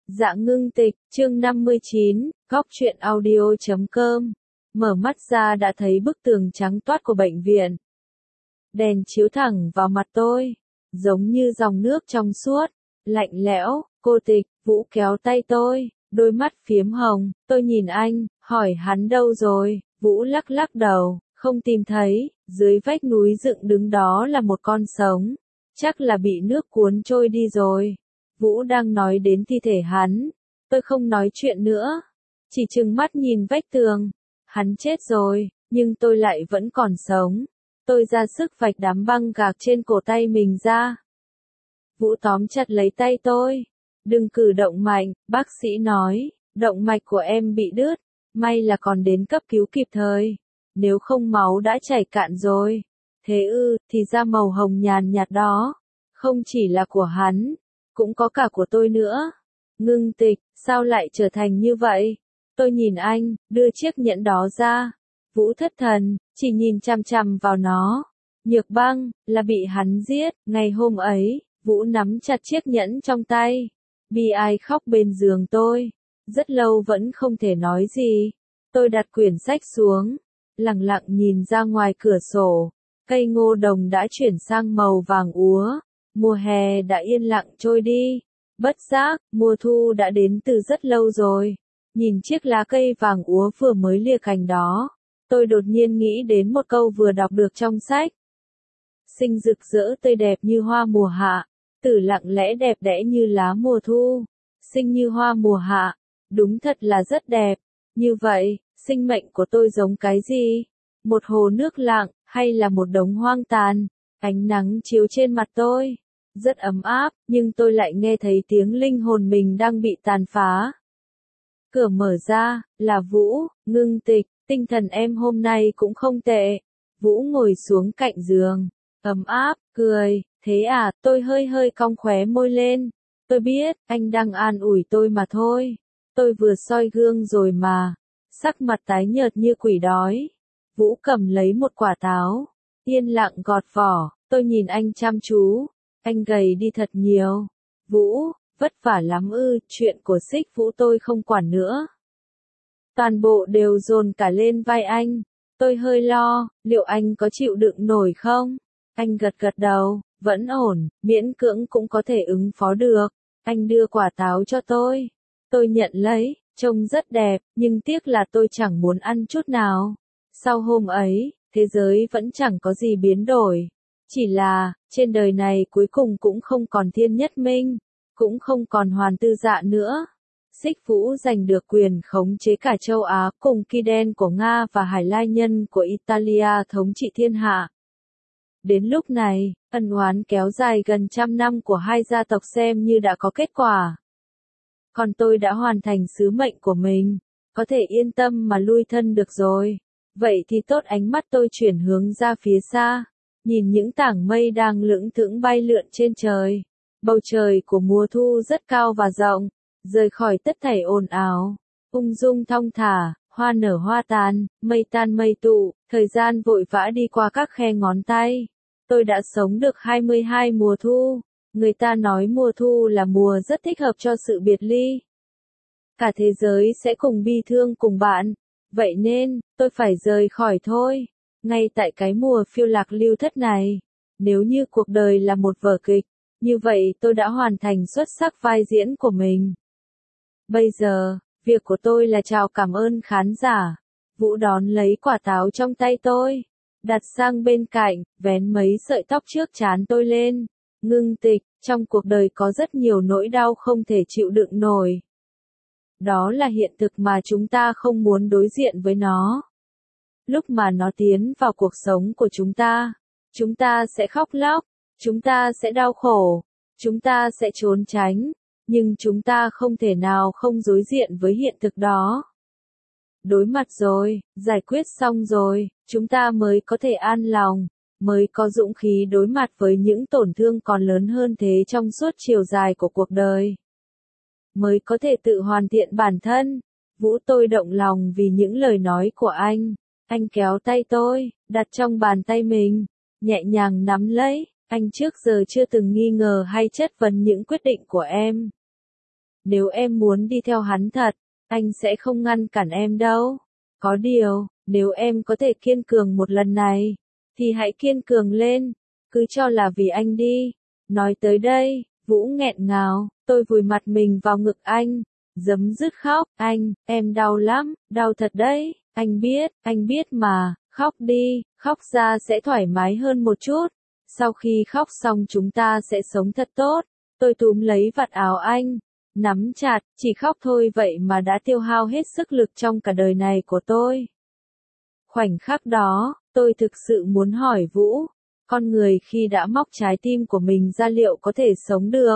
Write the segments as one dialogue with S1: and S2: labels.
S1: Dạ ngưng tịch, chương 59, góc truyện audio.com. Mở mắt ra đã thấy bức tường trắng toát của bệnh viện. Đèn chiếu thẳng vào mặt tôi, giống như dòng nước trong suốt, lạnh lẽo. Cô Tịch, Vũ kéo tay tôi, đôi mắt phiếm hồng. Tôi nhìn anh, hỏi hắn đâu rồi. Vũ lắc lắc đầu, không tìm thấy. Dưới vách núi dựng đứng đó là một con sống, chắc là bị nước cuốn trôi đi rồi. Vũ đang nói đến thi thể hắn. Tôi không nói chuyện nữa, chỉ trừng mắt nhìn vách tường. Hắn chết rồi, nhưng tôi lại vẫn còn sống. Tôi ra sức vạch đám băng gạc trên cổ tay mình ra. Vũ tóm chặt lấy tay tôi. Đừng cử động mạnh, bác sĩ nói, động mạch của em bị đứt. May là còn đến cấp cứu kịp thời. Nếu không máu đã chảy cạn rồi. Thế thì ra màu hồng nhàn nhạt đó. Không chỉ là của hắn, cũng có cả của tôi nữa. Ngưng tịch, sao lại trở thành như vậy? Tôi nhìn anh, đưa chiếc nhẫn đó ra. Vũ thất thần, chỉ nhìn chằm chằm vào nó. Nhược băng, là bị hắn giết. Ngày hôm ấy, Vũ nắm chặt chiếc nhẫn trong tay. Bi ai khóc bên giường tôi. Rất lâu vẫn không thể nói gì. Tôi đặt quyển sách xuống, lặng lặng nhìn ra ngoài cửa sổ. Cây ngô đồng đã chuyển sang màu vàng úa. Mùa hè đã yên lặng trôi đi. Bất giác, mùa thu đã đến từ rất lâu rồi. Nhìn chiếc lá cây vàng úa vừa mới lìa cành đó, tôi đột nhiên nghĩ đến một câu vừa đọc được trong sách. Xinh rực rỡ tươi đẹp như hoa mùa hạ, tử lặng lẽ đẹp đẽ như lá mùa thu. Xinh như hoa mùa hạ, đúng thật là rất đẹp. Như vậy, sinh mệnh của tôi giống cái gì? Một hồ nước lặng, hay là một đống hoang tàn? Ánh nắng chiếu trên mặt tôi, rất ấm áp, nhưng tôi lại nghe thấy tiếng linh hồn mình đang bị tàn phá. Cửa mở ra, là Vũ. Ngưng tịch, tinh thần em hôm nay cũng không tệ. Vũ ngồi xuống cạnh giường, ấm áp, cười. Thế à? Tôi hơi cong khóe môi lên. Tôi biết, anh đang an ủi tôi mà thôi. Tôi vừa soi gương rồi mà. Sắc mặt tái nhợt như quỷ đói. Vũ cầm lấy một quả táo, yên lặng gọt vỏ. Tôi nhìn anh chăm chú. Anh gầy đi thật nhiều. Vũ, vất vả lắm ư? Chuyện của Xích Vũ tôi không quản nữa. Toàn bộ đều dồn cả lên vai anh. Tôi hơi lo, liệu anh có chịu đựng nổi không? Anh gật gật đầu, vẫn ổn, miễn cưỡng cũng có thể ứng phó được. Anh đưa quả táo cho tôi. Tôi nhận lấy, trông rất đẹp, nhưng tiếc là tôi chẳng muốn ăn chút nào. Sau hôm ấy, thế giới vẫn chẳng có gì biến đổi. Chỉ là, trên đời này cuối cùng cũng không còn Thiên Nhất Minh, cũng không còn Hoàn Tư Dạ nữa. Xích Vũ giành được quyền khống chế cả châu Á cùng Kỳ Đen của Nga và Hải Lai Nhân của Italia thống trị thiên hạ. Đến lúc này, ân oán kéo dài gần 100 năm của hai gia tộc xem như đã có kết quả. Còn tôi đã hoàn thành sứ mệnh của mình, có thể yên tâm mà lui thân được rồi. Vậy thì tốt, ánh mắt tôi chuyển hướng ra phía xa, nhìn những tảng mây đang lững thững bay lượn trên trời. Bầu trời của mùa thu rất cao và rộng, rời khỏi tất thảy ồn ào, ung dung thong thả, hoa nở hoa tàn, mây tan mây tụ, thời gian vội vã đi qua các khe ngón tay. Tôi đã sống được 22 mùa thu. Người ta nói mùa thu là mùa rất thích hợp cho sự biệt ly. Cả thế giới sẽ cùng bi thương cùng bạn. Vậy nên, tôi phải rời khỏi thôi. Ngay tại cái mùa phiêu lạc lưu thất này. Nếu như cuộc đời là một vở kịch, như vậy tôi đã hoàn thành xuất sắc vai diễn của mình. Bây giờ, việc của tôi là chào cảm ơn khán giả. Vũ đón lấy quả táo trong tay tôi, đặt sang bên cạnh, vén mấy sợi tóc trước trán tôi lên. Ngưng tịch, trong cuộc đời có rất nhiều nỗi đau không thể chịu đựng nổi. Đó là hiện thực mà chúng ta không muốn đối diện với nó. Lúc mà nó tiến vào cuộc sống của chúng ta sẽ khóc lóc, chúng ta sẽ đau khổ, chúng ta sẽ trốn tránh, nhưng chúng ta không thể nào không đối diện với hiện thực đó. Đối mặt rồi, giải quyết xong rồi, chúng ta mới có thể an lòng, mới có dũng khí đối mặt với những tổn thương còn lớn hơn thế trong suốt chiều dài của cuộc đời. Mới có thể tự hoàn thiện bản thân. Vũ, tôi động lòng vì những lời nói của anh. Anh kéo tay tôi, đặt trong bàn tay mình, nhẹ nhàng nắm lấy. Anh trước giờ chưa từng nghi ngờ hay chất vấn những quyết định của em. Nếu em muốn đi theo hắn thật, anh sẽ không ngăn cản em đâu. Có điều, nếu em có thể kiên cường một lần này, thì hãy kiên cường lên, cứ cho là vì anh đi. Nói tới đây, Vũ nghẹn ngào, tôi vùi mặt mình vào ngực anh, giấm dứt khóc, em đau lắm, đau thật đấy, anh biết mà, khóc đi, khóc ra sẽ thoải mái hơn một chút. Sau khi khóc xong chúng ta sẽ sống thật tốt. Tôi túm lấy vạt áo anh, nắm chặt, chỉ khóc thôi vậy mà đã tiêu hao hết sức lực trong cả đời này của tôi. Khoảnh khắc đó, tôi thực sự muốn hỏi Vũ, con người khi đã móc trái tim của mình ra liệu có thể sống được?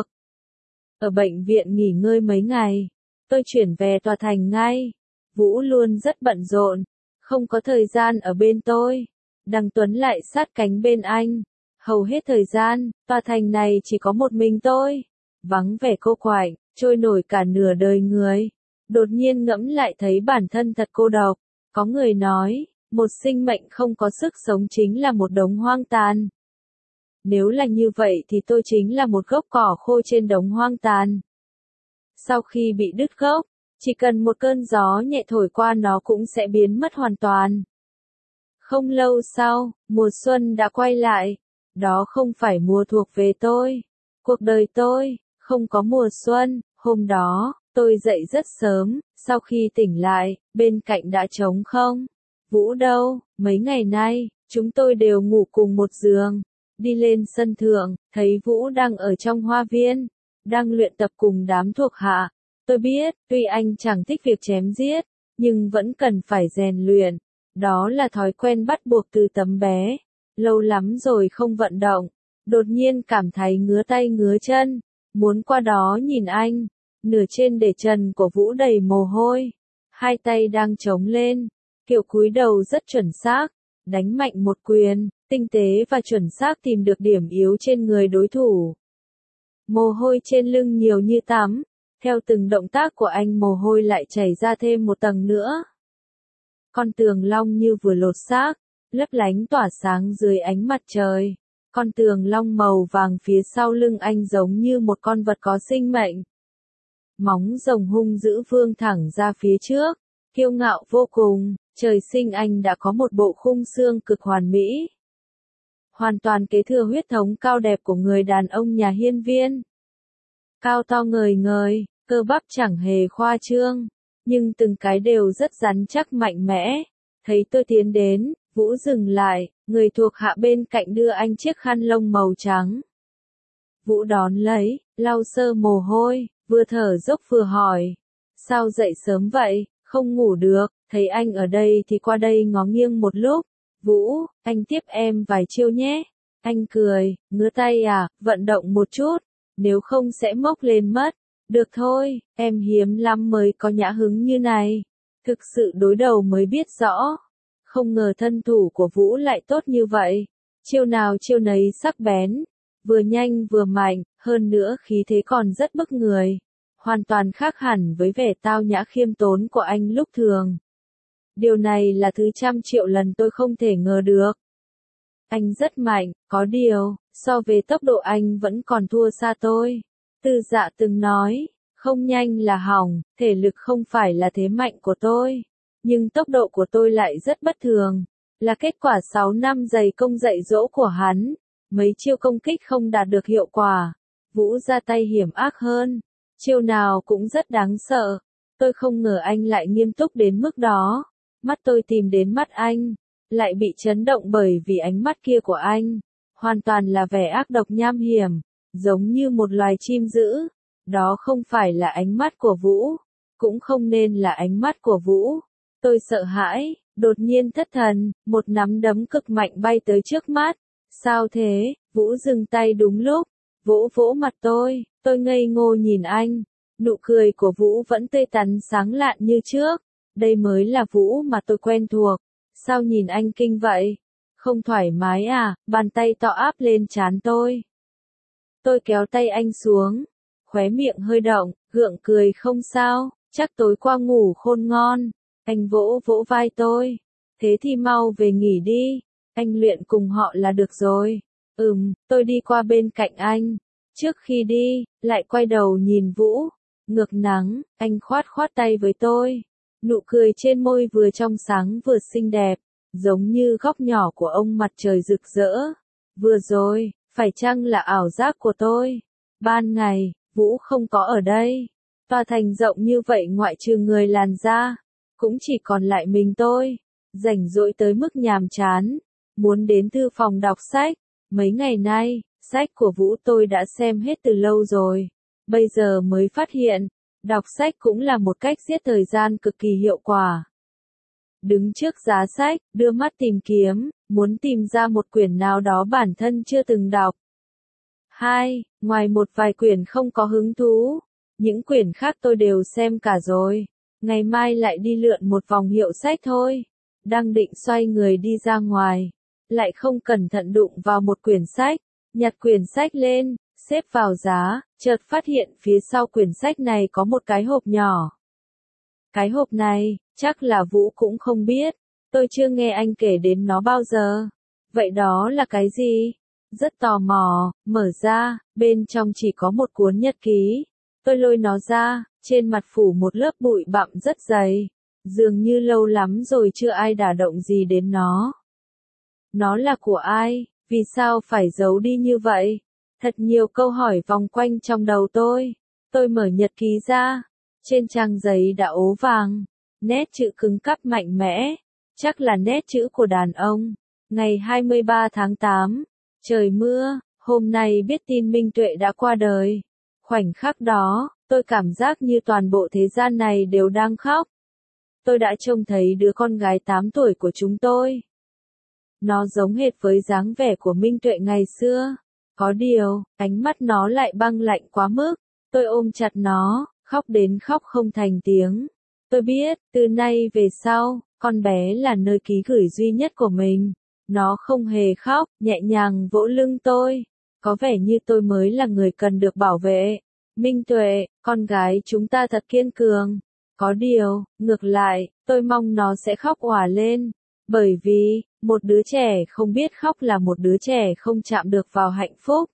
S1: Ở bệnh viện nghỉ ngơi mấy ngày, tôi chuyển về tòa thành ngay. Vũ luôn rất bận rộn, không có thời gian ở bên tôi. Đằng Tuấn lại sát cánh bên anh. Hầu hết thời gian, tòa thành này chỉ có một mình tôi. Vắng vẻ cô quạnh, trôi nổi cả nửa đời người. Đột nhiên ngẫm lại thấy bản thân thật cô độc. Có người nói, một sinh mệnh không có sức sống chính là một đống hoang tàn. Nếu là như vậy thì tôi chính là một gốc cỏ khô trên đống hoang tàn. Sau khi bị đứt gốc, chỉ cần một cơn gió nhẹ thổi qua nó cũng sẽ biến mất hoàn toàn. Không lâu sau, mùa xuân đã quay lại. Đó không phải mùa thuộc về tôi. Cuộc đời tôi, không có mùa xuân. Hôm đó, tôi dậy rất sớm, sau khi tỉnh lại, bên cạnh đã trống không. Vũ đâu, mấy ngày nay, chúng tôi đều ngủ cùng một giường. Đi lên sân thượng, thấy Vũ đang ở trong hoa viên, đang luyện tập cùng đám thuộc hạ. Tôi biết, tuy anh chẳng thích việc chém giết, nhưng vẫn cần phải rèn luyện. Đó là thói quen bắt buộc từ tấm bé. Lâu lắm rồi không vận động, đột nhiên cảm thấy ngứa tay ngứa chân, muốn qua đó nhìn anh. Nửa trên để trần của Vũ đầy mồ hôi, hai tay đang chống lên, kiểu cúi đầu rất chuẩn xác, đánh mạnh một quyền, tinh tế và chuẩn xác tìm được điểm yếu trên người đối thủ. Mồ hôi trên lưng nhiều như tắm, theo từng động tác của anh mồ hôi lại chảy ra thêm một tầng nữa. Con tường long như vừa lột xác, lấp lánh tỏa sáng dưới ánh mặt trời. Con tường long màu vàng phía sau lưng anh giống như một con vật có sinh mệnh. Móng rồng hung dữ vươn thẳng ra phía trước, kiêu ngạo vô cùng, trời sinh anh đã có một bộ khung xương cực hoàn mỹ. Hoàn toàn kế thừa huyết thống cao đẹp của người đàn ông nhà hiên viên. Cao to ngời ngời, cơ bắp chẳng hề khoa trương, nhưng từng cái đều rất rắn chắc mạnh mẽ. Thấy tôi tiến đến, Vũ dừng lại, người thuộc hạ bên cạnh đưa anh chiếc khăn lông màu trắng. Vũ đón lấy, lau sơ mồ hôi, vừa thở dốc vừa hỏi. Sao dậy sớm vậy, không ngủ được, thấy anh ở đây thì qua đây ngó nghiêng một lúc. Vũ, anh tiếp em vài chiêu nhé. Anh cười, ngứa tay à, vận động một chút, nếu không sẽ mốc lên mất. Được thôi, em hiếm lắm mới có nhã hứng như này. Thực sự đối đầu mới biết rõ. Không ngờ thân thủ của Vũ lại tốt như vậy. Chiêu nào chiêu nấy sắc bén, vừa nhanh vừa mạnh, hơn nữa khí thế còn rất bức người. Hoàn toàn khác hẳn với vẻ tao nhã khiêm tốn của anh lúc thường. Điều này là thứ trăm triệu lần tôi không thể ngờ được. Anh rất mạnh, có điều, so về tốc độ anh vẫn còn thua xa tôi. Tư Dạ từng nói, không nhanh là hỏng, thể lực không phải là thế mạnh của tôi. Nhưng tốc độ của tôi lại rất bất thường, là kết quả 6 năm dày công dạy dỗ của hắn. Mấy chiêu công kích không đạt được hiệu quả. Vũ ra tay hiểm ác hơn, chiêu nào cũng rất đáng sợ. Tôi không ngờ anh lại nghiêm túc đến mức đó. Mắt tôi tìm đến mắt anh, lại bị chấn động bởi vì ánh mắt kia của anh. Hoàn toàn là vẻ ác độc nham hiểm, giống như một loài chim dữ. Đó không phải là ánh mắt của Vũ, cũng không nên là ánh mắt của Vũ. Tôi sợ hãi, đột nhiên thất thần, một nắm đấm cực mạnh bay tới trước mắt. Sao thế? Vũ dừng tay đúng lúc, vỗ vỗ mặt tôi ngây ngô nhìn anh. Nụ cười của Vũ vẫn tươi tắn sáng lạn như trước. Đây mới là Vũ mà tôi quen thuộc. Sao nhìn anh kinh vậy? Không thoải mái à? Bàn tay to áp lên trán tôi. Tôi kéo tay anh xuống, khóe miệng hơi động, gượng cười không sao, chắc tối qua ngủ khôn ngon. Anh vỗ vỗ vai tôi. Thế thì mau về nghỉ đi, anh luyện cùng họ là được rồi. Tôi đi qua bên cạnh anh. Trước khi đi, lại quay đầu nhìn Vũ. ngược nắng, anh khoát khoát tay với tôi. Nụ cười trên môi vừa trong sáng vừa xinh đẹp, giống như góc nhỏ của ông mặt trời rực rỡ. Vừa rồi, phải chăng là ảo giác của tôi? Ban ngày, Vũ không có ở đây. Tòa thành rộng như vậy ngoại trừ người làn da, cũng chỉ còn lại mình tôi. Rảnh rỗi tới mức nhàm chán, muốn đến thư phòng đọc sách. Mấy ngày nay, sách của Vũ tôi đã xem hết từ lâu rồi. Bây giờ mới phát hiện, đọc sách cũng là một cách giết thời gian cực kỳ hiệu quả. Đứng trước giá sách, đưa mắt tìm kiếm, muốn tìm ra một quyển nào đó bản thân chưa từng đọc. 2. Ngoài một vài quyển không có hứng thú, những quyển khác tôi đều xem cả rồi. Ngày mai lại đi lượn một vòng hiệu sách thôi. Đang định xoay người đi ra ngoài, lại không cẩn thận đụng vào một quyển sách, nhặt quyển sách lên, xếp vào giá, chợt phát hiện phía sau quyển sách này có một cái hộp nhỏ. Cái hộp này, chắc là Vũ cũng không biết, tôi chưa nghe anh kể đến nó bao giờ. Vậy đó là cái gì? Rất tò mò, mở ra, bên trong chỉ có một cuốn nhật ký. Tôi lôi nó ra, trên mặt phủ một lớp bụi bặm rất dày. Dường như lâu lắm rồi chưa ai đả động gì đến nó. Nó là của ai? Vì sao phải giấu đi như vậy? Thật nhiều câu hỏi vòng quanh trong đầu tôi. Tôi mở nhật ký ra. Trên trang giấy đã ố vàng. Nét chữ cứng cắp mạnh mẽ. Chắc là nét chữ của đàn ông. Ngày 23 tháng 8. Trời mưa. Hôm nay biết tin Minh Tuệ đã qua đời. Khoảnh khắc đó, tôi cảm giác như toàn bộ thế gian này đều đang khóc. Tôi đã trông thấy đứa con gái 8 tuổi của chúng tôi. Nó giống hệt với dáng vẻ của Minh Tuệ ngày xưa. Có điều, ánh mắt nó lại băng lạnh quá mức. Tôi ôm chặt nó, khóc đến khóc không thành tiếng. Tôi biết, từ nay về sau, con bé là nơi ký gửi duy nhất của mình. Nó không hề khóc, nhẹ nhàng vỗ lưng tôi. Có vẻ như tôi mới là người cần được bảo vệ. Minh Tuệ, con gái chúng ta thật kiên cường. Có điều, ngược lại, tôi mong nó sẽ khóc òa lên. Bởi vì, một đứa trẻ không biết khóc là một đứa trẻ không chạm được vào hạnh phúc.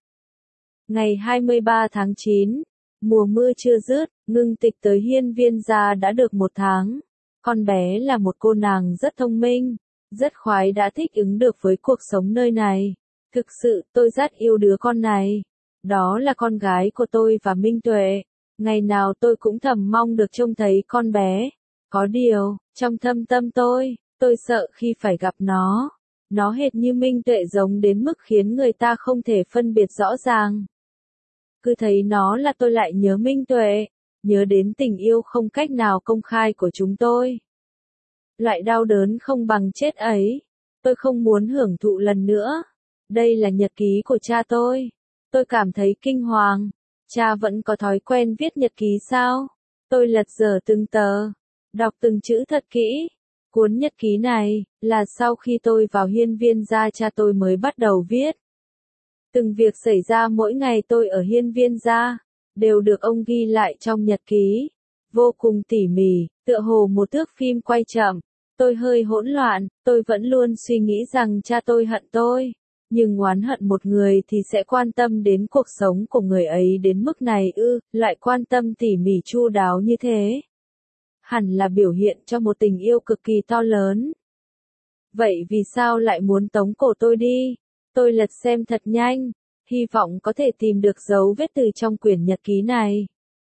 S1: Ngày 23 tháng 9, mùa mưa chưa dứt, Ngưng Tịch tới Hiên Viên gia đã được 1 tháng. Con bé là một cô nàng rất thông minh, rất khoái đã thích ứng được với cuộc sống nơi này. Thực sự, tôi rất yêu đứa con này. Đó là con gái của tôi và Minh Tuệ. Ngày nào tôi cũng thầm mong được trông thấy con bé. Có điều, trong thâm tâm tôi sợ khi phải gặp nó. Nó hệt như Minh Tuệ giống đến mức khiến người ta không thể phân biệt rõ ràng. Cứ thấy nó là tôi lại nhớ Minh Tuệ, nhớ đến tình yêu không cách nào công khai của chúng tôi. Loại đau đớn không bằng chết ấy, tôi không muốn hưởng thụ lần nữa. Đây là nhật ký của cha tôi. Tôi cảm thấy kinh hoàng. Cha vẫn có thói quen viết nhật ký sao? Tôi lật dở từng tờ, đọc từng chữ thật kỹ. Cuốn nhật ký này, là sau khi tôi vào Hiên Viên gia cha tôi mới bắt đầu viết. Từng việc xảy ra mỗi ngày tôi ở Hiên Viên gia, đều được ông ghi lại trong nhật ký. Vô cùng tỉ mỉ, tựa hồ một thước phim quay chậm. Tôi hơi hỗn loạn, tôi vẫn luôn suy nghĩ rằng cha tôi hận tôi. Nhưng oán hận một người thì sẽ quan tâm đến cuộc sống của người ấy đến mức này ư, lại quan tâm tỉ mỉ chu đáo như thế. Hẳn là biểu hiện cho một tình yêu cực kỳ to lớn. Vậy vì sao lại muốn tống cổ tôi đi? Tôi lật xem thật nhanh, hy vọng có thể tìm được dấu vết từ trong quyển nhật ký này.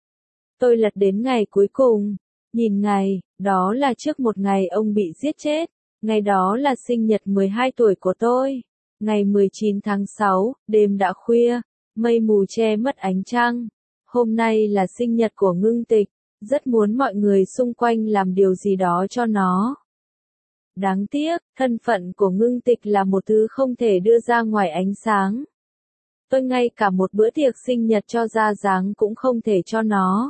S1: Tôi lật đến ngày cuối cùng, nhìn ngày, đó là trước một ngày ông bị giết chết. Ngày đó là sinh nhật 12 tuổi của tôi. Ngày 19 tháng 6, đêm đã khuya, mây mù che mất ánh trăng. Hôm nay là sinh nhật của Ngưng Tịch, rất muốn mọi người xung quanh làm điều gì đó cho nó. Đáng tiếc, thân phận của Ngưng Tịch là một thứ không thể đưa ra ngoài ánh sáng. Tôi ngay cả một bữa tiệc sinh nhật cho ra dáng cũng không thể cho nó.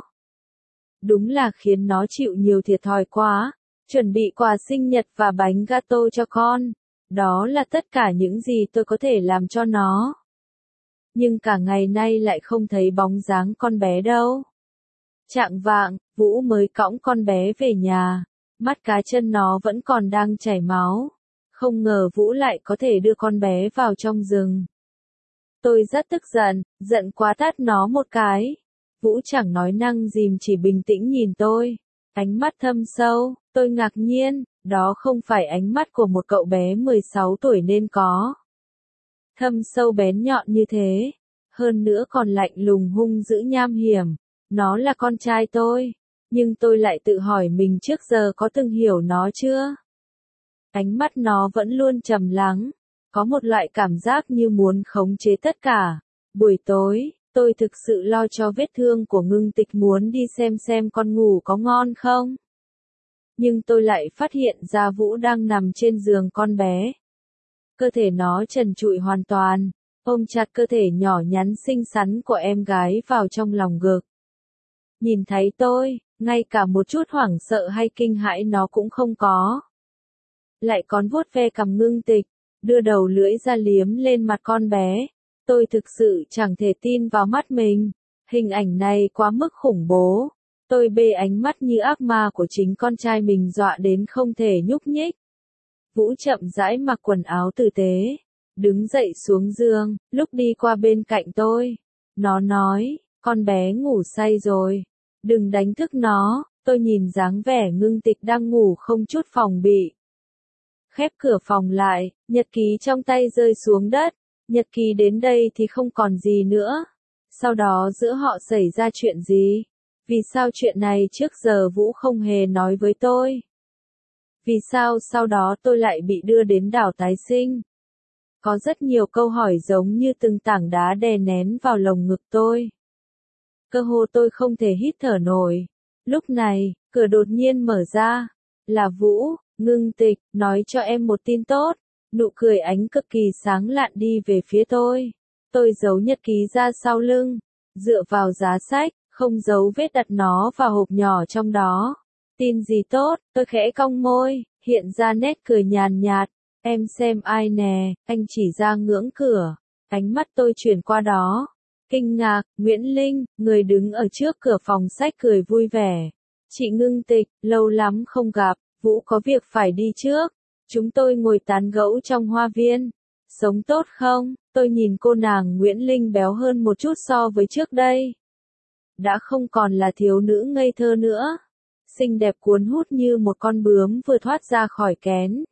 S1: Đúng là khiến nó chịu nhiều thiệt thòi quá. Chuẩn bị quà sinh nhật và bánh gato cho con. Đó là tất cả những gì tôi có thể làm cho nó. Nhưng cả ngày nay lại không thấy bóng dáng con bé đâu. Chạng vạng, Vũ mới cõng con bé về nhà. Mắt cá chân nó vẫn còn đang chảy máu. Không ngờ Vũ lại có thể đưa con bé vào trong rừng. Tôi rất tức giận, giận quá tát nó một cái. Vũ chẳng nói năng gì chỉ bình tĩnh nhìn tôi. Ánh mắt thâm sâu, tôi ngạc nhiên, đó không phải ánh mắt của một cậu bé 16 tuổi nên có. Thâm sâu bén nhọn như thế, hơn nữa còn lạnh lùng hung dữ nham hiểm. Nó là con trai tôi, nhưng tôi lại tự hỏi mình trước giờ có từng hiểu nó chưa? Ánh mắt nó vẫn luôn trầm lắng, có một loại cảm giác như muốn khống chế tất cả. Buổi tối, tôi thực sự lo cho vết thương của Ngưng Tịch, muốn đi xem con ngủ có ngon không. Nhưng tôi lại phát hiện ra Vũ đang nằm trên giường con bé. Cơ thể nó trần trụi hoàn toàn, ôm chặt cơ thể nhỏ nhắn xinh xắn của em gái vào trong lòng ngực. Nhìn thấy tôi, ngay cả một chút hoảng sợ hay kinh hãi nó cũng không có. Lại còn vuốt ve cằm Ngưng Tịch, đưa đầu lưỡi ra liếm lên mặt con bé. Tôi thực sự chẳng thể tin vào mắt mình. Hình ảnh này quá mức khủng bố. Tôi bê ánh mắt như ác ma của chính con trai mình dọa đến không thể nhúc nhích. Vũ chậm rãi mặc quần áo tử tế, đứng dậy xuống giường, lúc đi qua bên cạnh tôi. Nó nói, con bé ngủ say rồi. Đừng đánh thức nó. Tôi nhìn dáng vẻ Ngưng Tịch đang ngủ không chút phòng bị. Khép cửa phòng lại, nhật ký trong tay rơi xuống đất. Nhật ký đến đây thì không còn gì nữa. Sau đó giữa họ xảy ra chuyện gì? Vì sao chuyện này trước giờ Vũ không hề nói với tôi? Vì sao sau đó tôi lại bị đưa đến đảo tái sinh? Có rất nhiều câu hỏi giống như từng tảng đá đè nén vào lồng ngực tôi. Cơ hồ tôi không thể hít thở nổi. Lúc này, cửa đột nhiên mở ra. Là Vũ. Ngưng Tịch, nói cho em một tin tốt. Nụ cười ánh cực kỳ sáng lạn đi về phía tôi. Tôi giấu nhật ký ra sau lưng, dựa vào giá sách, không giấu vết đặt nó vào hộp nhỏ trong đó. Tin gì tốt, tôi khẽ cong môi, hiện ra nét cười nhàn nhạt. Em xem ai nè, anh chỉ ra ngưỡng cửa. Ánh mắt tôi chuyển qua đó. Kinh ngạc, Nguyễn Linh, người đứng ở trước cửa phòng sách cười vui vẻ. Chị Ngưng Tịch, lâu lắm không gặp, Vũ có việc phải đi trước. Chúng tôi ngồi tán gẫu trong hoa viên. Sống tốt không? Tôi nhìn cô nàng Nguyễn Linh béo hơn một chút so với trước đây. Đã không còn là thiếu nữ ngây thơ nữa. Xinh đẹp cuốn hút như một con bướm vừa thoát ra khỏi kén.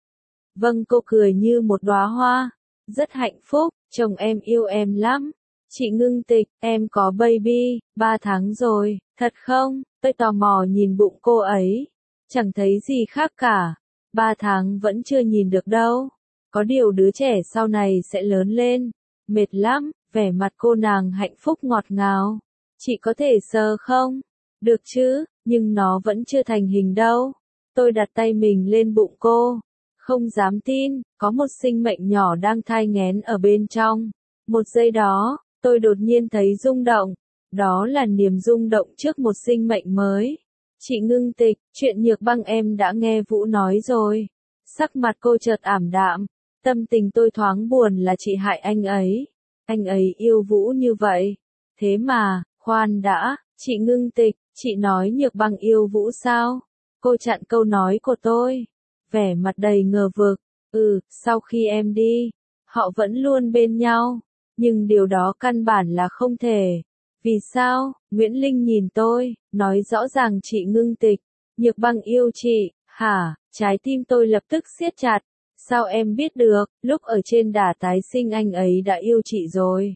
S1: Vâng, cô cười như một đóa hoa. Rất hạnh phúc, chồng em yêu em lắm. Chị Ngưng Tịch, em có baby, 3 tháng rồi, thật không? Tôi tò mò nhìn bụng cô ấy. Chẳng thấy gì khác cả. 3 tháng vẫn chưa nhìn được đâu. Có điều đứa trẻ sau này sẽ lớn lên. Mệt lắm, vẻ mặt cô nàng hạnh phúc ngọt ngào. Chị có thể sờ không? Được chứ, nhưng nó vẫn chưa thành hình đâu. Tôi đặt tay mình lên bụng cô. Không dám tin, có một sinh mệnh nhỏ đang thai nghén ở bên trong. Một giây đó, tôi đột nhiên thấy rung động. Đó là niềm rung động trước một sinh mệnh mới. Chị Ngưng Tịch, chuyện Nhược Băng em đã nghe Vũ nói rồi. Sắc mặt cô chợt ảm đạm. Tâm tình tôi thoáng buồn là chị hại anh ấy. Anh ấy yêu Vũ như vậy. Thế mà, khoan đã, chị Ngưng Tịch, chị nói Nhược Băng yêu Vũ sao? Cô chặn câu nói của tôi. Vẻ mặt đầy ngờ vực. Sau khi em đi, họ vẫn luôn bên nhau. Nhưng điều đó căn bản là không thể. Vì sao? Nguyễn Linh nhìn tôi, nói rõ ràng chị Ngưng Tịch. Nhược Băng yêu chị, hả? Trái tim tôi lập tức siết chặt. Sao em biết được, lúc ở trên đà tái sinh anh ấy đã yêu chị rồi.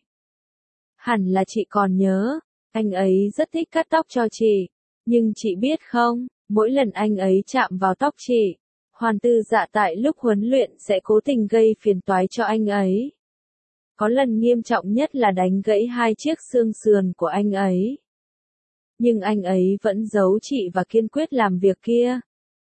S1: Hẳn là chị còn nhớ, anh ấy rất thích cắt tóc cho chị. Nhưng chị biết không, mỗi lần anh ấy chạm vào tóc chị, Hoàn Tư Dạ tại lúc huấn luyện sẽ cố tình gây phiền toái cho anh ấy. Có lần nghiêm trọng nhất là đánh gãy 2 chiếc xương sườn của anh ấy. Nhưng anh ấy vẫn giấu chị và kiên quyết làm việc kia.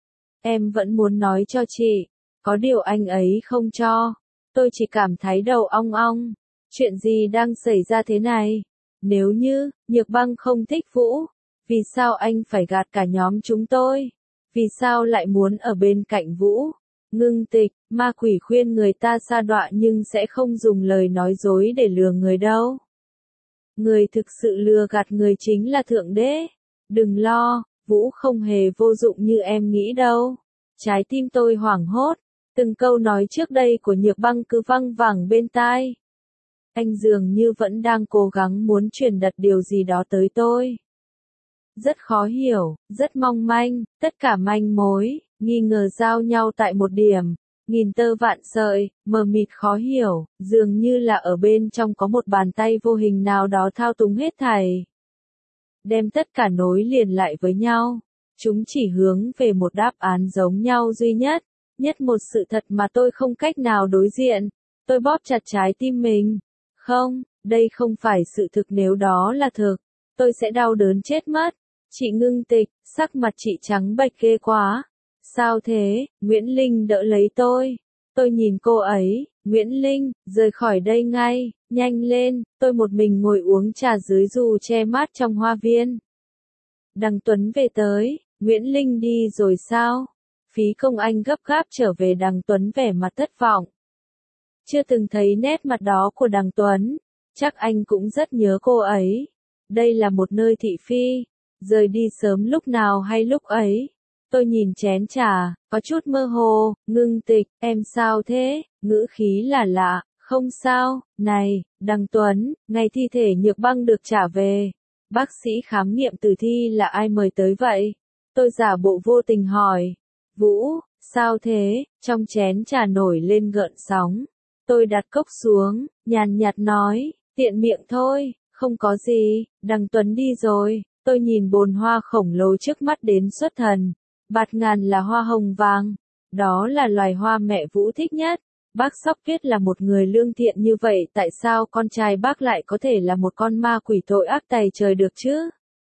S1: Em vẫn muốn nói cho chị, có điều anh ấy không cho. Tôi chỉ cảm thấy đầu ong ong. Chuyện gì đang xảy ra thế này? Nếu như, Nhược Băng không thích Vũ, vì sao anh phải gạt cả nhóm chúng tôi? Vì sao lại muốn ở bên cạnh Vũ? Ngưng Tịch, ma quỷ khuyên người ta sa đọa nhưng sẽ không dùng lời nói dối để lừa người đâu. Người thực sự lừa gạt người chính là Thượng Đế. Đừng lo, Vũ không hề vô dụng như em nghĩ đâu. Trái tim tôi hoảng hốt, từng câu nói trước đây của Nhược Băng cứ văng vẳng bên tai. Anh dường như vẫn đang cố gắng muốn truyền đạt điều gì đó tới tôi. Rất khó hiểu, rất mong manh, tất cả manh mối, nghi ngờ giao nhau tại một điểm. Nghìn tơ vạn sợi, mờ mịt khó hiểu, dường như là ở bên trong có một bàn tay vô hình nào đó thao túng hết thảy. Đem tất cả nối liền lại với nhau. Chúng chỉ hướng về một đáp án giống nhau duy nhất. Nhất một sự thật mà tôi không cách nào đối diện. Tôi bóp chặt trái tim mình. Không, đây không phải sự thực, nếu đó là thực. Tôi sẽ đau đớn chết mất. Chị ngưng tịch, sắc mặt chị trắng bệch ghê quá. Sao thế, Nguyễn Linh đỡ lấy tôi. Tôi nhìn cô ấy, Nguyễn Linh, rời khỏi đây ngay, nhanh lên, tôi một mình ngồi uống trà dưới dù che mát trong hoa viên. Đằng Tuấn về tới, Nguyễn Linh đi rồi sao? Phí Công Anh gấp gáp trở về, Đằng Tuấn vẻ mặt thất vọng. Chưa từng thấy nét mặt đó của Đằng Tuấn, chắc anh cũng rất nhớ cô ấy. Đây là một nơi thị phi, rời đi sớm lúc nào hay lúc ấy. Tôi nhìn chén trà, có chút mơ hồ, ngưng tịch, em sao thế, ngữ khí là lạ, không sao, này, Đằng Tuấn, ngày thi thể Nhược Băng được trả về. Bác sĩ khám nghiệm tử thi là ai mời tới vậy? Tôi giả bộ vô tình hỏi. Vũ, sao thế, trong chén trà nổi lên gợn sóng. Tôi đặt cốc xuống, nhàn nhạt nói, tiện miệng thôi, không có gì, Đằng Tuấn đi rồi. Tôi nhìn bồn hoa khổng lồ trước mắt đến xuất thần. Bạt ngàn là hoa hồng vàng. Đó là loài hoa mẹ Vũ thích nhất. Bác Sóc Viết là một người lương thiện như vậy, tại sao con trai bác lại có thể là một con ma quỷ tội ác tày trời được chứ?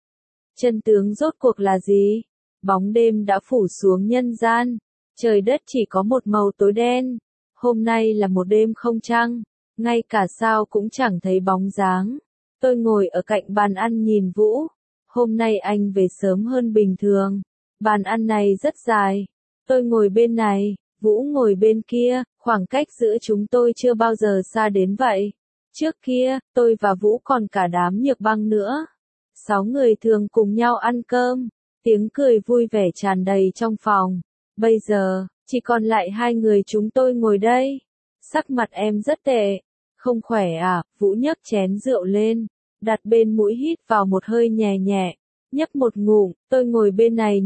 S1: Chân tướng rốt cuộc là gì? Bóng đêm đã phủ xuống nhân gian. Trời đất chỉ có một màu tối đen. Hôm nay là một đêm không trăng. Ngay cả sao cũng chẳng thấy bóng dáng. Tôi ngồi ở cạnh bàn ăn nhìn Vũ. Hôm nay anh về sớm hơn bình thường. Bàn ăn này rất dài. Tôi ngồi bên này, Vũ ngồi bên kia, khoảng cách giữa chúng tôi chưa bao giờ xa đến vậy. Trước kia, tôi và Vũ còn cả đám Nhược Băng nữa. 6 người thường cùng nhau ăn cơm, tiếng cười vui vẻ tràn đầy trong phòng. Bây giờ, chỉ còn lại 2 người chúng tôi ngồi đây. Sắc mặt em rất tệ. Không khỏe à? Vũ nhấc chén rượu lên, đặt bên mũi, hít vào một hơi nhẹ nhẹ. Nhấp một ngụm, tôi ngồi bên này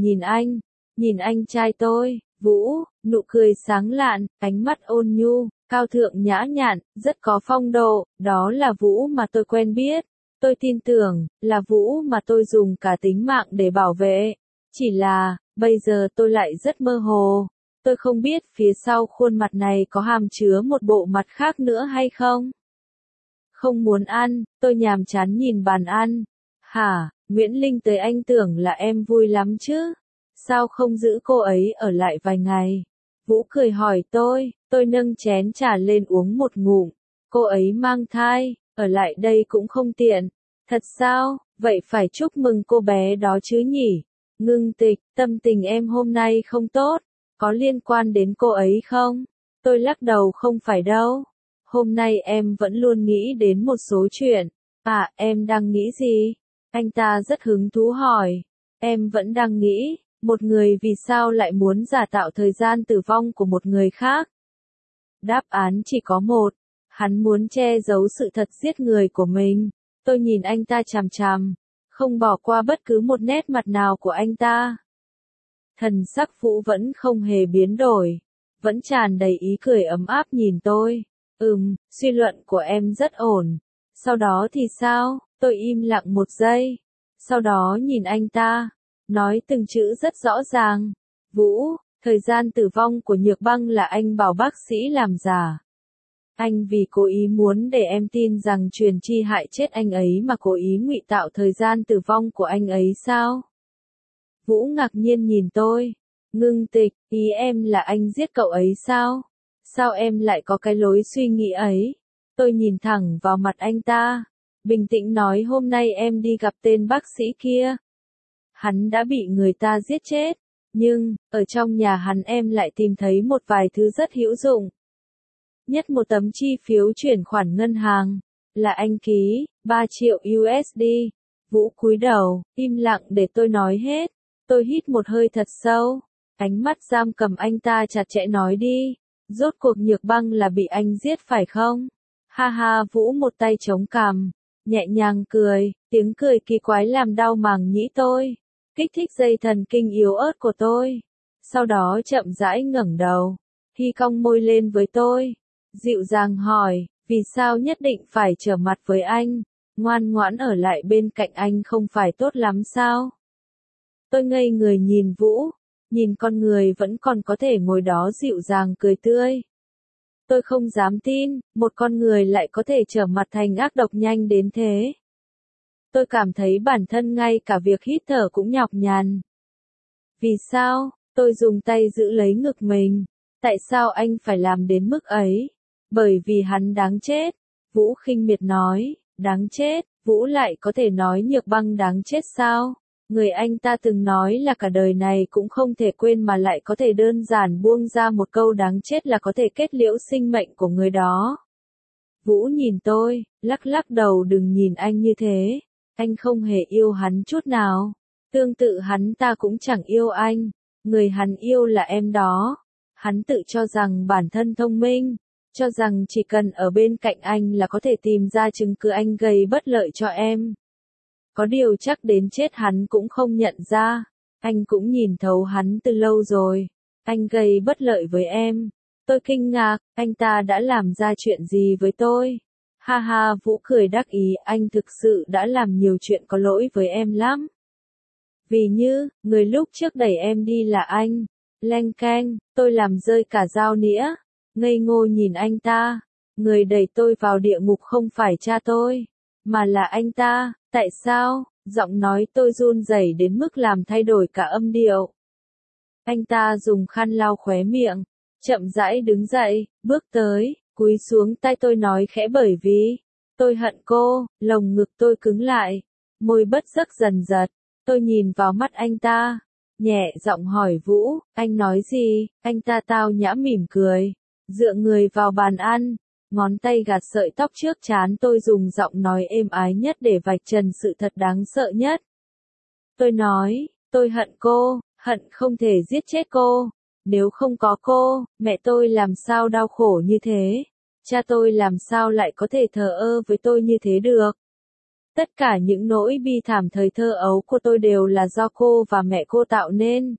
S1: nhìn anh trai tôi, Vũ, nụ cười sáng lạn, ánh mắt ôn nhu, cao thượng nhã nhặn, rất có phong độ, đó là Vũ mà tôi quen biết. Tôi tin tưởng, là Vũ mà tôi dùng cả tính mạng để bảo vệ. Chỉ là, bây giờ tôi lại rất mơ hồ. Tôi không biết phía sau khuôn mặt này có hàm chứa một bộ mặt khác nữa hay không. Không muốn ăn, tôi nhàm chán nhìn bàn ăn. Hả, Nguyễn Linh tới anh tưởng là em vui lắm chứ. Sao không giữ cô ấy ở lại vài ngày? Vũ cười hỏi tôi nâng chén trà lên uống một ngụm. Cô ấy mang thai, ở lại đây cũng không tiện. Thật sao, vậy phải chúc mừng cô bé đó chứ nhỉ? Ngưng tịch, tâm tình em hôm nay không tốt, có liên quan đến cô ấy không? Tôi lắc đầu, không phải đâu. Hôm nay em vẫn luôn nghĩ đến một số chuyện. À, em đang nghĩ gì? Anh ta rất hứng thú hỏi. Em vẫn đang nghĩ, một người vì sao lại muốn giả tạo thời gian tử vong của một người khác? Đáp án chỉ có một. Hắn muốn che giấu sự thật giết người của mình. Tôi nhìn anh ta chằm chằm, không bỏ qua bất cứ một nét mặt nào của anh ta. Thần sắc Vũ vẫn không hề biến đổi, vẫn tràn đầy ý cười ấm áp nhìn tôi. Suy luận của em rất ổn. Sau đó thì sao? Tôi im lặng một giây. Sau đó nhìn anh ta, nói từng chữ rất rõ ràng. Vũ, thời gian tử vong của Nhược Băng là anh bảo bác sĩ làm giả. Anh vì cố ý muốn để em tin rằng Truyền Chi hại chết anh ấy mà cố ý ngụy tạo thời gian tử vong của anh ấy sao? Vũ ngạc nhiên nhìn tôi. Ngưng tịch, ý em là anh giết cậu ấy sao? Sao em lại có cái lối suy nghĩ ấy? Tôi nhìn thẳng vào mặt anh ta, bình tĩnh nói hôm nay em đi gặp tên bác sĩ kia. Hắn đã bị người ta giết chết, nhưng, ở trong nhà hắn em lại tìm thấy một vài thứ rất hữu dụng. Nhất một tấm chi phiếu chuyển khoản ngân hàng, là anh ký, 3 triệu USD. Vũ cúi đầu, im lặng để tôi nói hết. Tôi hít một hơi thật sâu, ánh mắt giam cầm anh ta chặt chẽ, nói đi. Rốt cuộc Nhược Băng là bị anh giết phải không? Ha ha, Vũ một tay chống cằm, nhẹ nhàng cười, tiếng cười kỳ quái làm đau màng nhĩ tôi, kích thích dây thần kinh yếu ớt của tôi. Sau đó chậm rãi ngẩng đầu, Hy cong môi lên với tôi, dịu dàng hỏi, vì sao nhất định phải trở mặt với anh, ngoan ngoãn ở lại bên cạnh anh không phải tốt lắm sao? Tôi ngây người nhìn Vũ, nhìn con người vẫn còn có thể ngồi đó dịu dàng cười tươi. Tôi không dám tin, một con người lại có thể trở mặt thành ác độc nhanh đến thế. Tôi cảm thấy bản thân ngay cả việc hít thở cũng nhọc nhằn. Vì sao? Tôi dùng tay giữ lấy ngực mình. Tại sao anh phải làm đến mức ấy? Bởi vì hắn đáng chết. Vũ khinh miệt nói, đáng chết, Vũ lại có thể nói Nhược Băng đáng chết sao? Người anh ta từng nói là cả đời này cũng không thể quên mà lại có thể đơn giản buông ra một câu đáng chết là có thể kết liễu sinh mệnh của người đó. Vũ nhìn tôi, lắc lắc đầu, đừng nhìn anh như thế. Anh không hề yêu hắn chút nào. Tương tự hắn ta cũng chẳng yêu anh. Người hắn yêu là em đó. Hắn tự cho rằng bản thân thông minh, cho rằng chỉ cần ở bên cạnh anh là có thể tìm ra chứng cứ anh gây bất lợi cho em. Có điều chắc đến chết hắn cũng không nhận ra. Anh cũng nhìn thấu hắn từ lâu rồi. Anh gây bất lợi với em. Tôi kinh ngạc, anh ta đã làm ra chuyện gì với tôi? Ha ha, Vũ cười đắc ý, anh thực sự đã làm nhiều chuyện có lỗi với em lắm. Vì như, người lúc trước đẩy em đi là anh. Leng keng, tôi làm rơi cả dao nĩa. Ngây ngô nhìn anh ta. Người đẩy tôi vào địa ngục không phải cha tôi, mà là anh ta. Tại sao? Giọng nói tôi run rẩy đến mức làm thay đổi cả âm điệu. Anh ta dùng khăn lau khóe miệng, chậm rãi đứng dậy, bước tới, cúi xuống tay tôi nói khẽ, bởi vì tôi hận cô. Lồng ngực tôi cứng lại, môi bất giác dần giật. Tôi nhìn vào mắt anh ta, nhẹ giọng hỏi Vũ, anh nói gì? Anh ta tao nhã mỉm cười, dựa người vào bàn ăn, ngón tay gạt sợi tóc trước trán tôi, dùng giọng nói êm ái nhất để vạch trần sự thật đáng sợ nhất. Tôi nói, tôi hận cô, hận không thể giết chết cô. Nếu không có cô, mẹ tôi làm sao đau khổ như thế? Cha tôi làm sao lại có thể thờ ơ với tôi như thế được? Tất cả những nỗi bi thảm thời thơ ấu của tôi đều là do cô và mẹ cô tạo nên.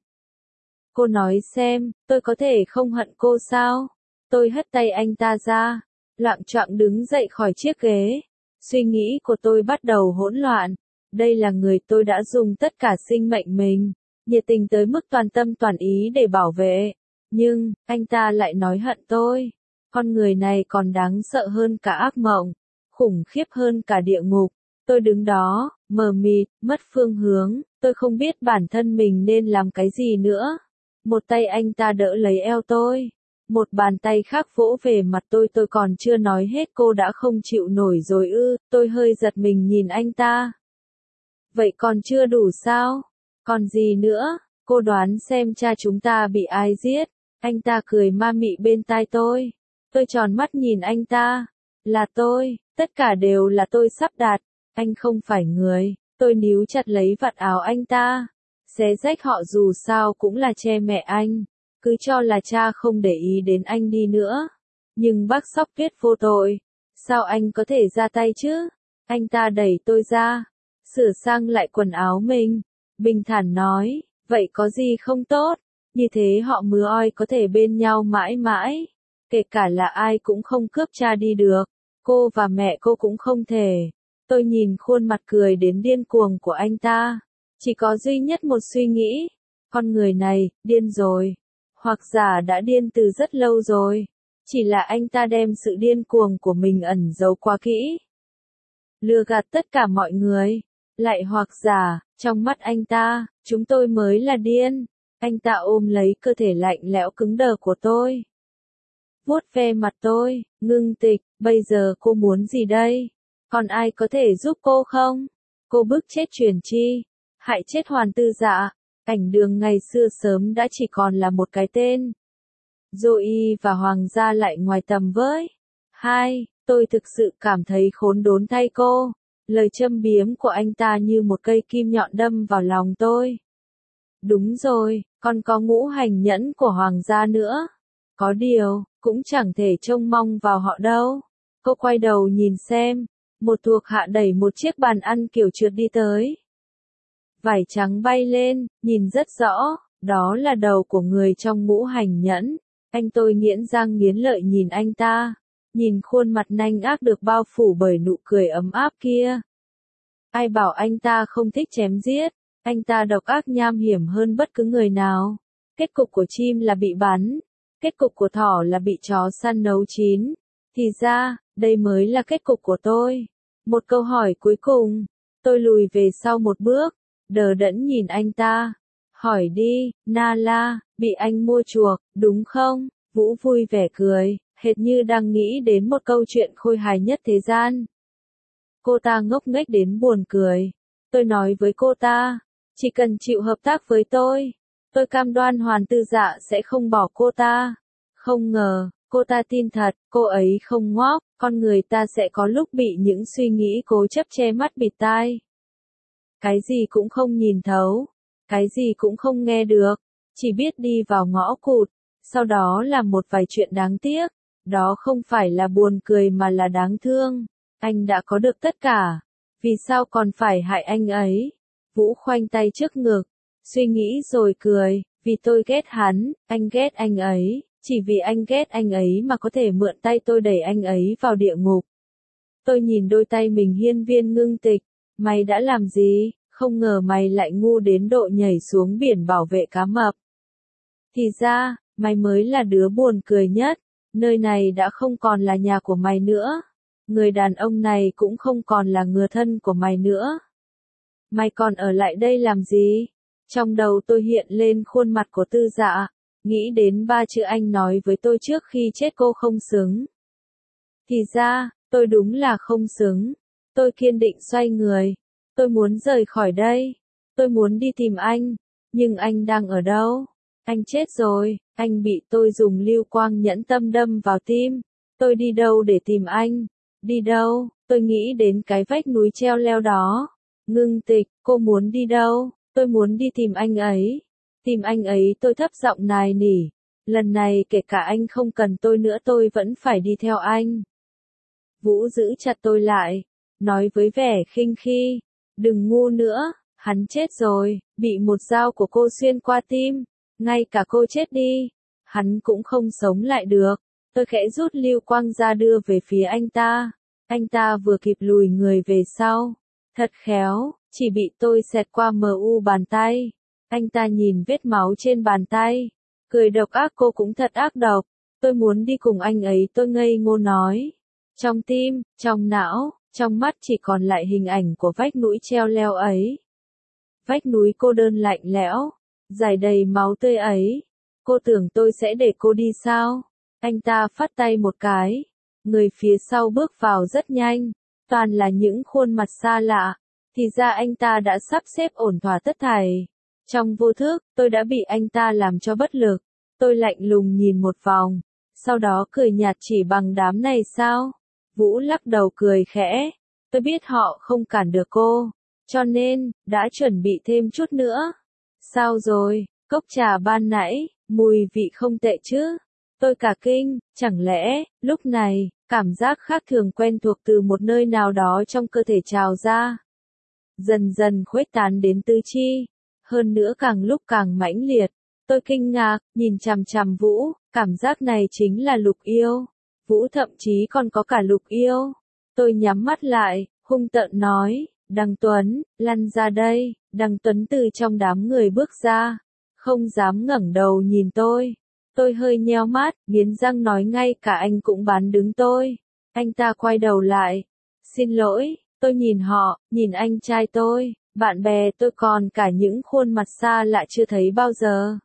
S1: Cô nói xem, tôi có thể không hận cô sao? Tôi hất tay anh ta ra, loạng choạng đứng dậy khỏi chiếc ghế. Suy nghĩ của tôi bắt đầu hỗn loạn. Đây là người tôi đã dùng tất cả sinh mệnh mình, nhiệt tình tới mức toàn tâm toàn ý để bảo vệ. Nhưng, anh ta lại nói hận tôi. Con người này còn đáng sợ hơn cả ác mộng, khủng khiếp hơn cả địa ngục. Tôi đứng đó, mờ mịt, mất phương hướng, tôi không biết bản thân mình nên làm cái gì nữa. Một tay anh ta đỡ lấy eo tôi, một bàn tay khác vỗ về mặt tôi còn chưa nói hết cô đã không chịu nổi rồi ư? Tôi hơi giật mình nhìn anh ta. Vậy còn chưa đủ sao? Còn gì nữa? Cô đoán xem cha chúng ta bị ai giết? Anh ta cười ma mị bên tai tôi. Tôi tròn mắt nhìn anh ta. Là tôi, tất cả đều là tôi sắp đặt. Anh không phải người. Tôi níu chặt lấy vạt áo anh ta, xé rách họ, dù sao cũng là che mẹ anh. Cứ cho là cha không để ý đến anh đi nữa. Nhưng bác Sóc Tuyết vô tội. Sao anh có thể ra tay chứ? Anh ta đẩy tôi ra, sửa sang lại quần áo mình, bình thản nói, vậy có gì không tốt? Như thế họ mứa oi có thể bên nhau mãi mãi. Kể cả là ai cũng không cướp cha đi được. Cô và mẹ cô cũng không thể. Tôi nhìn khuôn mặt cười đến điên cuồng của anh ta. Chỉ có duy nhất một suy nghĩ. Con người này, điên rồi. Hoặc giả đã điên từ rất lâu rồi. Chỉ là anh ta đem sự điên cuồng của mình ẩn giấu quá kỹ. Lừa gạt tất cả mọi người. Lại hoặc giả, trong mắt anh ta, chúng tôi mới là điên. Anh ta ôm lấy cơ thể lạnh lẽo cứng đờ của tôi, vuốt ve mặt tôi, ngưng tịch, bây giờ cô muốn gì đây? Còn ai có thể giúp cô không? Cô bức chết Truyền Chi, hại chết Hoàn Tư Dạ. Cảnh Đường ngày xưa sớm đã chỉ còn là một cái tên. Zoe và Hoàng gia lại ngoài tầm với. Tôi thực sự cảm thấy khốn đốn thay cô. Lời châm biếm của anh ta như một cây kim nhọn đâm vào lòng tôi. Đúng rồi, còn có ngũ hành nhẫn của Hoàng gia nữa. Có điều, cũng chẳng thể trông mong vào họ đâu. Cô quay đầu nhìn xem, một thuộc hạ đẩy một chiếc bàn ăn kiểu trượt đi tới. Vải trắng bay lên, nhìn rất rõ, đó là đầu của người trong ngũ hành nhẫn. Anh tôi nghiến răng nghiến lợi nhìn anh ta, nhìn khuôn mặt nanh ác được bao phủ bởi nụ cười ấm áp kia. Ai bảo anh ta không thích chém giết, anh ta độc ác nham hiểm hơn bất cứ người nào. Kết cục của chim là bị bắn, kết cục của thỏ là bị chó săn nấu chín. Thì ra, đây mới là kết cục của tôi. Một câu hỏi cuối cùng, tôi lùi về sau một bước, đờ đẫn nhìn anh ta. Hỏi đi, Nala, bị anh mua chuộc, đúng không? Vũ vui vẻ cười, hệt như đang nghĩ đến một câu chuyện khôi hài nhất thế gian. Cô ta ngốc nghếch đến buồn cười. Tôi nói với cô ta, chỉ cần chịu hợp tác với tôi cam đoan Hoàn Tư Dạ sẽ không bỏ cô ta. Không ngờ, cô ta tin thật, cô ấy không ngốc, con người ta sẽ có lúc bị những suy nghĩ cố chấp che mắt bịt tai. Cái gì cũng không nhìn thấu, cái gì cũng không nghe được, chỉ biết đi vào ngõ cụt, sau đó là một vài chuyện đáng tiếc, đó không phải là buồn cười mà là đáng thương. Anh đã có được tất cả, vì sao còn phải hại anh ấy? Vũ khoanh tay trước ngực, suy nghĩ rồi cười, vì tôi ghét hắn, anh ghét anh ấy, chỉ vì anh ghét anh ấy mà có thể mượn tay tôi đẩy anh ấy vào địa ngục. Tôi nhìn đôi tay mình hiên viên ngưng tịch, mày đã làm gì, không ngờ mày lại ngu đến độ nhảy xuống biển bảo vệ cá mập. Thì ra, mày mới là đứa buồn cười nhất, nơi này đã không còn là nhà của mày nữa. Người đàn ông này cũng không còn là người thân của mày nữa. Mày còn ở lại đây làm gì? Trong đầu tôi hiện lên khuôn mặt của Tư Dạ, nghĩ đến 3 chữ anh nói với tôi trước khi chết cô không xứng. Thì ra, tôi đúng là không xứng. Tôi kiên định xoay người. Tôi muốn rời khỏi đây. Tôi muốn đi tìm anh. Nhưng anh đang ở đâu? Anh chết rồi, anh bị tôi dùng lưu quang nhẫn tâm đâm vào tim. Tôi đi đâu để tìm anh? Đi đâu? Tôi nghĩ đến cái vách núi treo leo đó. Ngưng tịch, cô muốn đi đâu? Tôi muốn đi tìm anh ấy. Tìm anh ấy, tôi thấp giọng nài nỉ. Lần này kể cả anh không cần tôi nữa tôi vẫn phải đi theo anh. Vũ giữ chặt tôi lại, nói với vẻ khinh khi. Đừng ngu nữa, hắn chết rồi, bị một dao của cô xuyên qua tim. Ngay cả cô chết đi, hắn cũng không sống lại được. Tôi khẽ rút lưu quang ra đưa về phía anh ta. Anh ta vừa kịp lùi người về sau. Thật khéo, chỉ bị tôi xẹt qua mu bàn tay. Anh ta nhìn vết máu trên bàn tay. Cười độc ác, cô cũng thật ác độc. Tôi muốn đi cùng anh ấy, tôi ngây ngô nói. Trong tim, trong não, trong mắt chỉ còn lại hình ảnh của vách núi treo leo ấy. Vách núi cô đơn lạnh lẽo, dải đầy máu tươi ấy. Cô tưởng tôi sẽ để cô đi sao? Anh ta phất tay một cái. Người phía sau bước vào rất nhanh. Toàn là những khuôn mặt xa lạ. Thì ra anh ta đã sắp xếp ổn thỏa tất thảy. Trong vô thức, tôi đã bị anh ta làm cho bất lực. Tôi lạnh lùng nhìn một vòng. Sau đó cười nhạt, chỉ bằng đám này sao? Vũ lắc đầu cười khẽ. Tôi biết họ không cản được cô. Cho nên, đã chuẩn bị thêm chút nữa. Sao rồi, cốc trà ban nãy, mùi vị không tệ chứ? Tôi cả kinh, chẳng lẽ, lúc này, cảm giác khác thường quen thuộc từ một nơi nào đó trong cơ thể trào ra. Dần dần khuếch tán đến tứ chi. Hơn nữa càng lúc càng mãnh liệt. Tôi kinh ngạc, nhìn chằm chằm Vũ, cảm giác này chính là lục yêu. Vũ thậm chí còn có cả lục yêu. Tôi nhắm mắt lại, hung tợn nói, Đằng Tuấn, lăn ra đây. Đằng Tuấn từ trong đám người bước ra, không dám ngẩng đầu nhìn tôi. Tôi hơi nheo mắt, nghiến răng nói ngay cả anh cũng bán đứng tôi. Anh ta quay đầu lại. Xin lỗi, tôi nhìn họ, nhìn anh trai tôi, bạn bè tôi còn cả những khuôn mặt xa lạ chưa thấy bao giờ.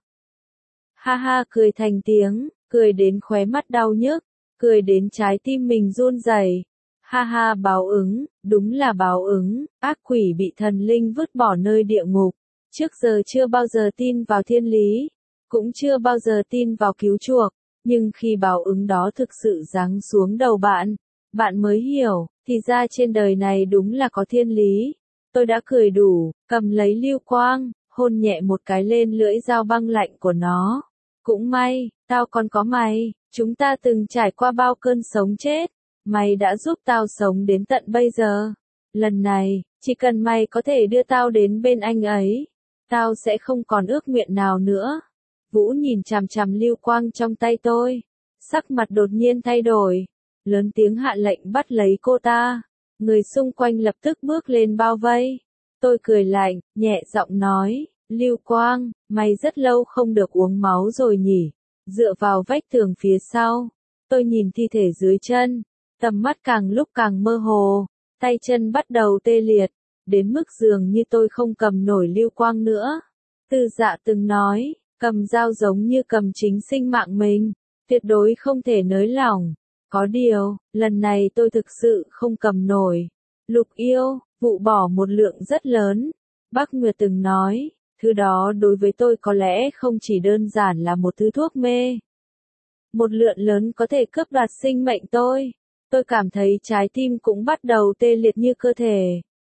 S1: Ha ha, cười thành tiếng, cười đến khóe mắt đau nhức, cười đến trái tim mình run rẩy. Ha ha, báo ứng, đúng là báo ứng, ác quỷ bị thần linh vứt bỏ nơi địa ngục. Trước giờ chưa bao giờ tin vào thiên lý, cũng chưa bao giờ tin vào cứu chuộc, nhưng khi báo ứng đó thực sự giáng xuống đầu bạn mới hiểu, thì ra trên đời này đúng là có thiên lý. Tôi đã cười đủ, cầm lấy lưu quang, hôn nhẹ một cái lên lưỡi dao băng lạnh của nó. Cũng may, tao còn có mày, chúng ta từng trải qua bao cơn sống chết. mày đã giúp tao sống đến tận bây giờ. Lần này, chỉ cần mày có thể đưa tao đến bên anh ấy, tao sẽ không còn ước nguyện nào nữa. Vũ nhìn chằm chằm lưu quang trong tay tôi, sắc mặt đột nhiên thay đổi, lớn tiếng hạ lệnh bắt lấy cô ta. Người xung quanh lập tức bước lên bao vây. Tôi cười lạnh, nhẹ giọng nói, Lưu Quang, mày rất lâu không được uống máu rồi nhỉ? Dựa vào vách tường phía sau, tôi nhìn thi thể dưới chân, tầm mắt càng lúc càng mơ hồ, tay chân bắt đầu tê liệt, đến mức dường như tôi không cầm nổi Lưu Quang nữa. Tư Dạ từng nói, cầm dao giống như cầm chính sinh mạng mình, tuyệt đối không thể nới lỏng. Có điều, lần này tôi thực sự không cầm nổi. Lục yêu, vụ bỏ một lượng rất lớn. Bác Nguyệt từng nói, thứ đó đối với tôi có lẽ không chỉ đơn giản là một thứ thuốc mê. Một lượng lớn có thể cướp đoạt sinh mệnh tôi. Tôi cảm thấy trái tim cũng bắt đầu tê liệt như cơ thể.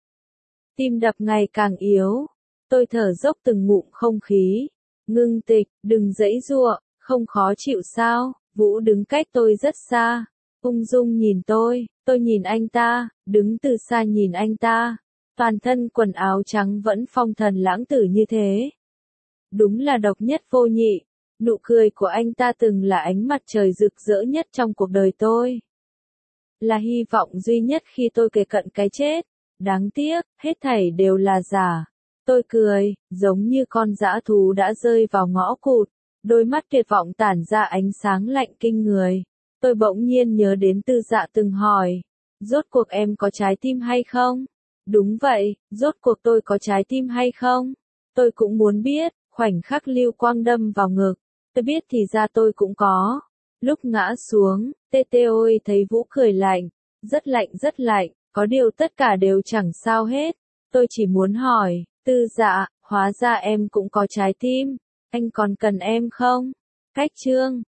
S1: Tim đập ngày càng yếu. Tôi thở dốc từng ngụm không khí. Ngưng tịch, đừng giãy giụa, không khó chịu sao? Vũ đứng cách tôi rất xa. Ung dung nhìn tôi nhìn anh ta, đứng từ xa nhìn anh ta. Toàn thân quần áo trắng vẫn phong thần lãng tử như thế. Đúng là độc nhất vô nhị. Nụ cười của anh ta từng là ánh mặt trời rực rỡ nhất trong cuộc đời tôi. Là hy vọng duy nhất khi tôi kề cận cái chết. Đáng tiếc, hết thảy đều là giả. Tôi cười, giống như con dã thú đã rơi vào ngõ cụt. Đôi mắt tuyệt vọng tản ra ánh sáng lạnh kinh người. Tôi bỗng nhiên nhớ đến Tư Dạ từng hỏi, rốt cuộc em có trái tim hay không? Đúng vậy, rốt cuộc tôi có trái tim hay không? Tôi cũng muốn biết. Khoảnh khắc Lưu Quang đâm vào ngực, tôi biết thì ra tôi cũng có. Lúc ngã xuống, tê tê ôi thấy Vũ cười lạnh, rất lạnh, có điều tất cả đều chẳng sao hết. Tôi chỉ muốn hỏi, Tư Dạ, hóa ra em cũng có trái tim, anh còn cần em không? Cách chương